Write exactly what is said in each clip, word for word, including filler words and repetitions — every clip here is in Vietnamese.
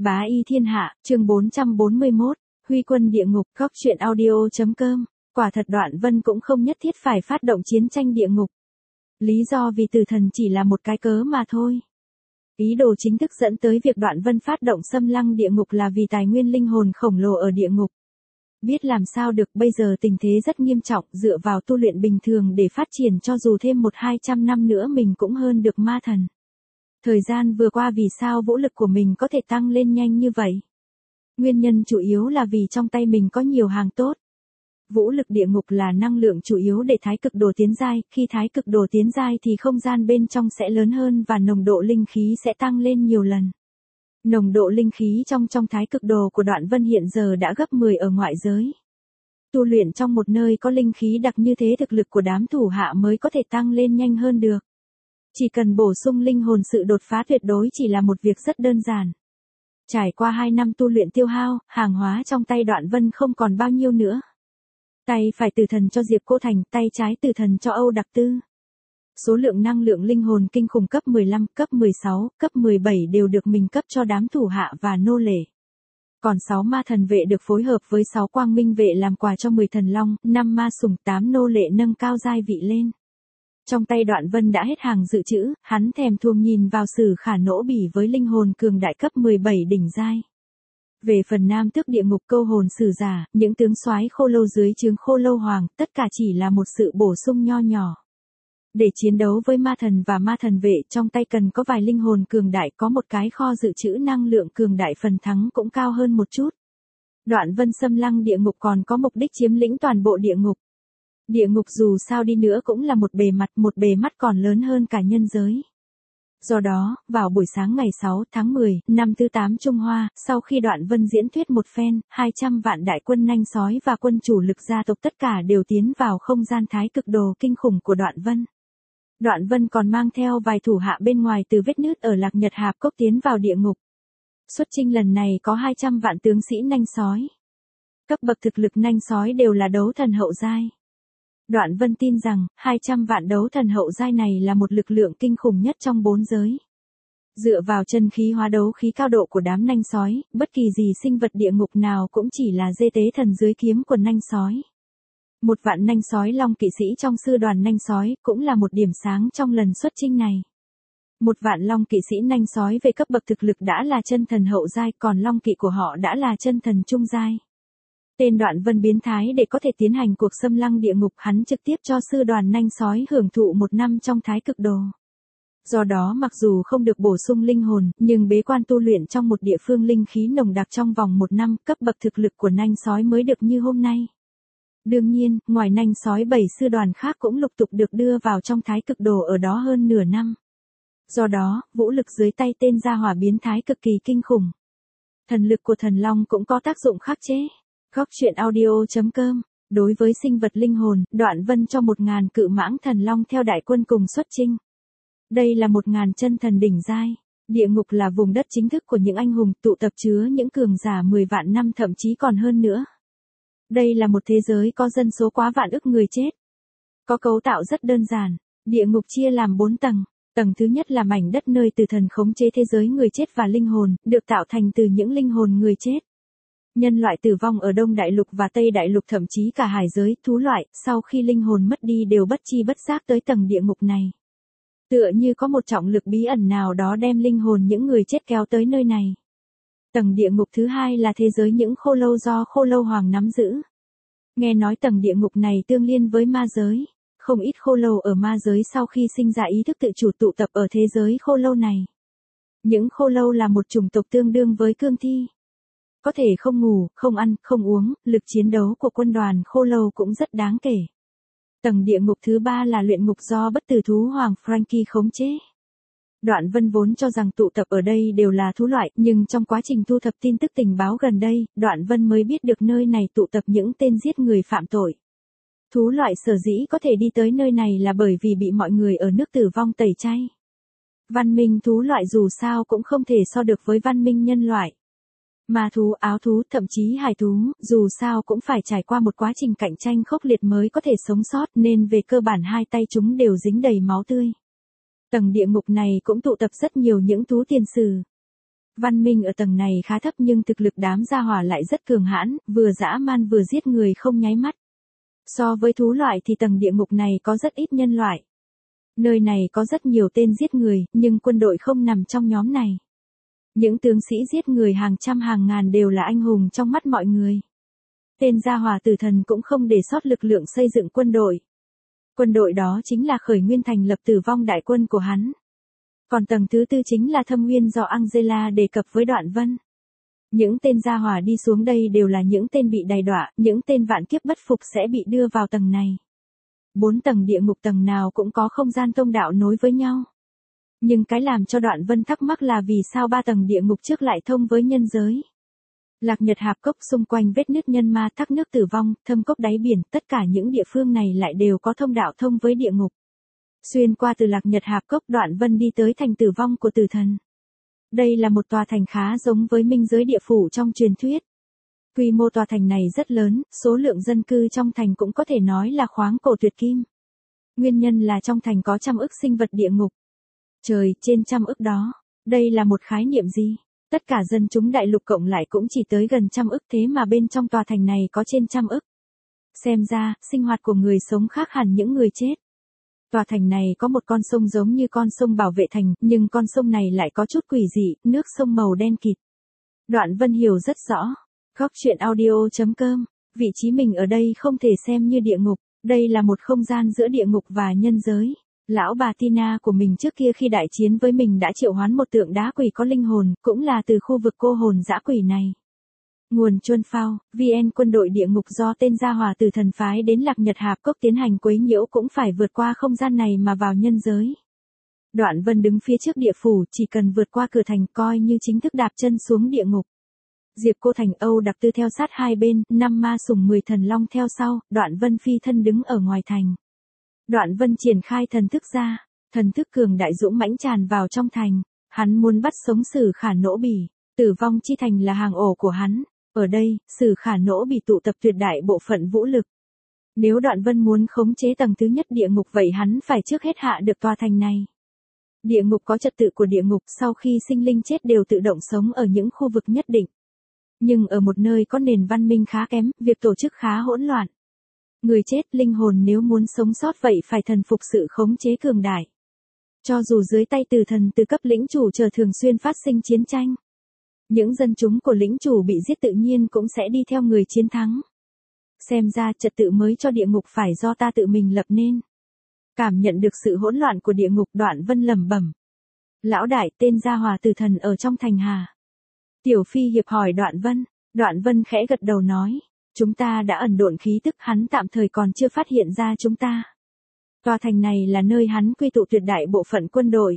Bá y thiên hạ, chương bốn trăm bốn mươi mốt, Huy quân địa ngục, góc truyện audio chấm com. Quả thật Đoạn Vân cũng không nhất thiết phải phát động chiến tranh địa ngục. Lý do vì tử thần chỉ là một cái cớ mà thôi. Ý đồ chính thức dẫn tới việc Đoạn Vân phát động xâm lăng địa ngục là vì tài nguyên linh hồn khổng lồ ở địa ngục. Biết làm sao được, bây giờ tình thế rất nghiêm trọng, dựa vào tu luyện bình thường để phát triển cho dù thêm một hai trăm năm nữa mình cũng hơn được ma thần. Thời gian vừa qua vì sao vũ lực của mình có thể tăng lên nhanh như vậy? Nguyên nhân chủ yếu là vì trong tay mình có nhiều hàng tốt. Vũ lực địa ngục là năng lượng chủ yếu để thái cực đồ tiến giai, khi thái cực đồ tiến giai thì không gian bên trong sẽ lớn hơn và nồng độ linh khí sẽ tăng lên nhiều lần. Nồng độ linh khí trong trong thái cực đồ của Đoạn Vân hiện giờ đã gấp mười ở ngoại giới. Tu luyện trong một nơi có linh khí đặc như thế thực lực của đám thủ hạ mới có thể tăng lên nhanh hơn được. Chỉ cần bổ sung linh hồn sự đột phá tuyệt đối chỉ là một việc rất đơn giản. Trải qua hai năm tu luyện tiêu hao, hàng hóa trong tay Đoạn Vân không còn bao nhiêu nữa. Tay phải tử thần cho Diệp Cô Thành, tay trái tử thần cho Âu Đặc Tư. Số lượng năng lượng linh hồn kinh khủng cấp mười lăm, cấp mười sáu, cấp mười bảy đều được mình cấp cho đám thủ hạ và nô lệ. Còn sáu ma thần vệ được phối hợp với sáu quang minh vệ làm quà cho mười thần long, năm ma sủng, tám nô lệ nâng cao giai vị lên. Trong tay Đoạn Vân đã hết hàng dự trữ, hắn thèm thuồng nhìn vào Sử Khả Nỗ Bỉ với linh hồn cường đại cấp mười bảy đỉnh giai. Về phần nam tước địa ngục câu hồn sử giả, những tướng soái khô lâu dưới trướng khô lâu hoàng, tất cả chỉ là một sự bổ sung nho nhỏ. Để chiến đấu với ma thần và ma thần vệ, trong tay cần có vài linh hồn cường đại, có một cái kho dự trữ năng lượng cường đại, phần thắng cũng cao hơn một chút. Đoạn Vân xâm lăng địa ngục còn có mục đích chiếm lĩnh toàn bộ địa ngục. Địa ngục dù sao đi nữa cũng là một bề mặt, một bề mắt còn lớn hơn cả nhân giới. Do đó, vào buổi sáng ngày sáu tháng mười, năm thứ tám Trung Hoa, sau khi Đoạn Vân diễn thuyết một phen, hai trăm vạn đại quân nanh sói và quân chủ lực gia tộc tất cả đều tiến vào không gian thái cực đồ kinh khủng của Đoạn Vân. Đoạn Vân còn mang theo vài thủ hạ bên ngoài từ vết nứt ở Lạc Nhật Hạp Cốc tiến vào địa ngục. Xuất chinh lần này có hai trăm vạn tướng sĩ nanh sói. Cấp bậc thực lực nanh sói đều là đấu thần hậu giai. Đoạn Vân tin rằng, hai trăm vạn đấu thần hậu giai này là một lực lượng kinh khủng nhất trong bốn giới. Dựa vào chân khí hóa đấu khí cao độ của đám nanh sói, bất kỳ gì sinh vật địa ngục nào cũng chỉ là dê tế thần dưới kiếm của nanh sói. Một vạn nanh sói long kỵ sĩ trong sư đoàn nanh sói, cũng là một điểm sáng trong lần xuất chinh này. Một vạn long kỵ sĩ nanh sói về cấp bậc thực lực đã là chân thần hậu giai, còn long kỵ của họ đã là chân thần trung giai. Tên Đoạn Vân biến thái để có thể tiến hành cuộc xâm lăng địa ngục, hắn trực tiếp cho sư đoàn nanh sói hưởng thụ một năm trong thái cực đồ. Do đó mặc dù không được bổ sung linh hồn, nhưng bế quan tu luyện trong một địa phương linh khí nồng đặc trong vòng một năm, cấp bậc thực lực của nanh sói mới được như hôm nay. Đương nhiên, ngoài nanh sói bảy sư đoàn khác cũng lục tục được đưa vào trong thái cực đồ ở đó hơn nửa năm. Do đó, vũ lực dưới tay tên gia hỏa biến thái cực kỳ kinh khủng. Thần lực của thần long cũng có tác dụng khắc chế. Góc truyện audio chấm com. Đối với sinh vật linh hồn, Đoạn Vân cho một ngàn cự mãng thần long theo đại quân cùng xuất chinh. Đây là một ngàn chân thần đỉnh giai. Địa ngục là vùng đất chính thức của những anh hùng, tụ tập chứa những cường giả mười vạn năm thậm chí còn hơn nữa. Đây là một thế giới có dân số quá vạn ức người chết. Có cấu tạo rất đơn giản. Địa ngục chia làm bốn tầng. Tầng thứ nhất là mảnh đất nơi tử thần khống chế thế giới người chết và linh hồn, được tạo thành từ những linh hồn người chết. Nhân loại tử vong ở Đông Đại Lục và Tây Đại Lục, thậm chí cả hải giới, thú loại, sau khi linh hồn mất đi đều bất chi bất giác tới tầng địa ngục này. Tựa như có một trọng lực bí ẩn nào đó đem linh hồn những người chết kéo tới nơi này. Tầng địa ngục thứ hai là thế giới những khô lâu do khô lâu hoàng nắm giữ. Nghe nói tầng địa ngục này tương liên với ma giới. Không ít khô lâu ở ma giới sau khi sinh ra ý thức tự chủ tụ tập ở thế giới khô lâu này. Những khô lâu là một chủng tộc tương đương với cương thi. Có thể không ngủ, không ăn, không uống, lực chiến đấu của quân đoàn khô lâu cũng rất đáng kể. Tầng địa ngục thứ ba là luyện ngục do bất tử thú hoàng Frankie khống chế. Đoạn Vân vốn cho rằng tụ tập ở đây đều là thú loại, nhưng trong quá trình thu thập tin tức tình báo gần đây, Đoạn Vân mới biết được nơi này tụ tập những tên giết người phạm tội. Thú loại sở dĩ có thể đi tới nơi này là bởi vì bị mọi người ở nước tử vong tẩy chay. Văn minh thú loại dù sao cũng không thể so được với văn minh nhân loại. Ma thú, áo thú, thậm chí hải thú, dù sao cũng phải trải qua một quá trình cạnh tranh khốc liệt mới có thể sống sót, nên về cơ bản hai tay chúng đều dính đầy máu tươi. Tầng địa ngục này cũng tụ tập rất nhiều những thú tiền sử. Văn minh ở tầng này khá thấp nhưng thực lực đám gia hỏa lại rất cường hãn, vừa dã man vừa giết người không nháy mắt. So với thú loại thì tầng địa ngục này có rất ít nhân loại. Nơi này có rất nhiều tên giết người, nhưng quân đội không nằm trong nhóm này. Những tướng sĩ giết người hàng trăm hàng ngàn đều là anh hùng trong mắt mọi người. Tên gia hỏa tử thần cũng không để sót lực lượng xây dựng quân đội. Quân đội đó chính là khởi nguyên thành lập tử vong đại quân của hắn. Còn tầng thứ tư chính là thâm nguyên do Angela đề cập với Đoạn Vân. Những tên gia hỏa đi xuống đây đều là những tên bị đày đọa, những tên vạn kiếp bất phục sẽ bị đưa vào tầng này. Bốn tầng địa ngục tầng nào cũng có không gian thông đạo nối với nhau. Nhưng cái làm cho Đoạn Vân thắc mắc là vì sao ba tầng địa ngục trước lại thông với nhân giới. Lạc Nhật Hạp Cốc xung quanh vết nứt nhân ma, thác nước tử vong, thâm cốc đáy biển, tất cả những địa phương này lại đều có thông đạo thông với địa ngục. Xuyên qua từ Lạc Nhật Hạp Cốc, Đoạn Vân đi tới thành tử vong của tử thần. Đây là một tòa thành khá giống với minh giới địa phủ trong truyền thuyết. Quy mô tòa thành này rất lớn, số lượng dân cư trong thành cũng có thể nói là khoáng cổ tuyệt kim. Nguyên nhân là trong thành có trăm ức sinh vật địa ngục. Trời, trên trăm ức đó, đây là một khái niệm gì? Tất cả dân chúng đại lục cộng lại cũng chỉ tới gần trăm ức, thế mà bên trong tòa thành này có trên trăm ức. Xem ra, sinh hoạt của người sống khác hẳn những người chết. Tòa thành này có một con sông giống như con sông bảo vệ thành, nhưng con sông này lại có chút quỷ dị, nước sông màu đen kịt. Đoạn Vân hiểu rất rõ. Góc truyện audio chấm com, vị trí mình ở đây không thể xem như địa ngục, đây là một không gian giữa địa ngục và nhân giới. Lão bà Tina của mình trước kia khi đại chiến với mình đã triệu hoán một tượng đá quỷ có linh hồn, cũng là từ khu vực cô hồn dã quỷ này. Nguồn Chuân Phao, vê en quân đội địa ngục do tên gia hỏa từ thần phái đến Lạc Nhật Hạp Cốc tiến hành quấy nhiễu cũng phải vượt qua không gian này mà vào nhân giới. Đoạn Vân đứng phía trước địa phủ, chỉ cần vượt qua cửa thành coi như chính thức đạp chân xuống địa ngục. Diệp Cô Thành, Âu Đặc Tư theo sát hai bên, năm ma sùng mười thần long theo sau, Đoạn Vân phi thân đứng ở ngoài thành. Đoạn Vân triển khai thần thức ra, thần thức cường đại dũng mãnh tràn vào trong thành, hắn muốn bắt sống Sử Khả Nỗ Bỉ, tử vong chi thành là hàng ổ của hắn, ở đây, Sử Khả Nỗ Bỉ tụ tập tuyệt đại bộ phận vũ lực. Nếu Đoạn Vân muốn khống chế tầng thứ nhất địa ngục vậy hắn phải trước hết hạ được tòa thành này. Địa ngục có trật tự của địa ngục, sau khi sinh linh chết đều tự động sống ở những khu vực nhất định. Nhưng ở một nơi có nền văn minh khá kém, việc tổ chức khá hỗn loạn. Người chết, linh hồn nếu muốn sống sót vậy phải thần phục sự khống chế cường đại. Cho dù dưới tay tử thần từ cấp lĩnh chủ chờ thường xuyên phát sinh chiến tranh. Những dân chúng của lĩnh chủ bị giết tự nhiên cũng sẽ đi theo người chiến thắng. Xem ra trật tự mới cho địa ngục phải do ta tự mình lập nên. Cảm nhận được sự hỗn loạn của địa ngục, Đoạn Vân lẩm bẩm. Lão đại, tên gia hòa tử thần ở trong thành hà. Tiểu Phi hiệp hỏi Đoạn Vân. Đoạn Vân khẽ gật đầu nói. Chúng ta đã ẩn độn khí tức, hắn tạm thời còn chưa phát hiện ra chúng ta. Tòa thành này là nơi hắn quy tụ tuyệt đại bộ phận quân đội.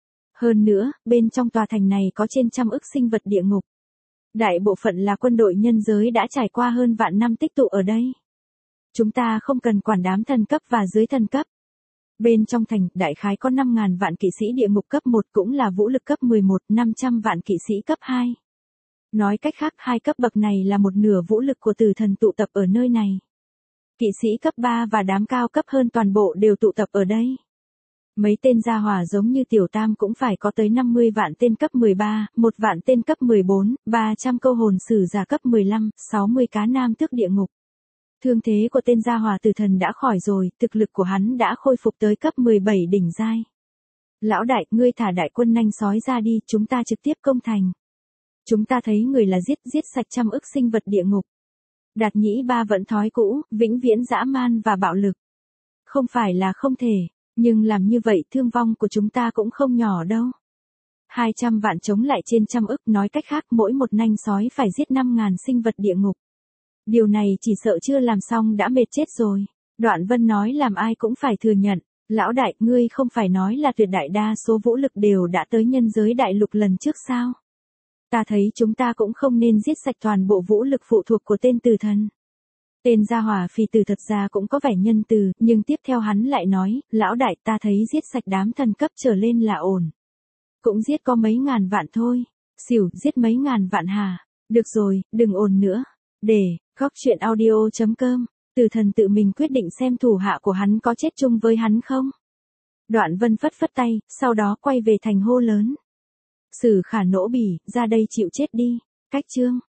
Hơn nữa, bên trong tòa thành này có trên trăm ức sinh vật địa ngục. Đại bộ phận là quân đội nhân giới đã trải qua hơn vạn năm tích tụ ở đây. Chúng ta không cần quản đám thần cấp và dưới thần cấp. Bên trong thành, đại khái có năm ngàn vạn kỵ sĩ địa ngục cấp một cũng là vũ lực cấp mười một, năm trăm vạn kỵ sĩ cấp hai. Nói cách khác, hai cấp bậc này là một nửa vũ lực của tử thần tụ tập ở nơi này. Kỵ sĩ cấp ba và đám cao cấp hơn toàn bộ đều tụ tập ở đây. Mấy tên gia hỏa giống như Tiểu Tam cũng phải có tới năm mươi vạn tên cấp mười ba, một vạn tên cấp mười bốn, ba trăm câu hồn sử giả cấp mười lăm, sáu mươi cá nam tước địa ngục. Thương thế của tên gia hỏa tử thần đã khỏi rồi, thực lực của hắn đã khôi phục tới cấp mười bảy đỉnh giai. Lão đại, ngươi thả đại quân nanh sói ra đi, chúng ta trực tiếp công thành. Chúng ta thấy người là giết, giết sạch trăm ức sinh vật địa ngục. Đạt Nhĩ Ba vẫn thói cũ, vĩnh viễn dã man và bạo lực. Không phải là không thể, nhưng làm như vậy thương vong của chúng ta cũng không nhỏ đâu. hai trăm vạn chống lại trên trăm ức, nói cách khác mỗi một nanh sói phải giết năm ngàn sinh vật địa ngục. Điều này chỉ sợ chưa làm xong đã mệt chết rồi. Đoạn Vân nói làm ai cũng phải thừa nhận. Lão đại, ngươi không phải nói là tuyệt đại đa số vũ lực đều đã tới nhân giới đại lục lần trước sao? Ta thấy chúng ta cũng không nên giết sạch toàn bộ vũ lực phụ thuộc của tên tử thần. Tên gia hỏa phì tử thật ra cũng có vẻ nhân từ, nhưng tiếp theo hắn lại nói, lão đại, ta thấy giết sạch đám thần cấp trở lên là ổn. Cũng giết có mấy ngàn vạn thôi. Xỉu, giết mấy ngàn vạn hà. Được rồi, đừng ồn nữa. Để, góc truyện audio chấm com, tử thần tự mình quyết định xem thủ hạ của hắn có chết chung với hắn không. Đoạn Vân phất phất tay, sau đó quay về thành hô lớn. Sử Khả nỗ bỉ, ra đây chịu chết đi. Cách chương.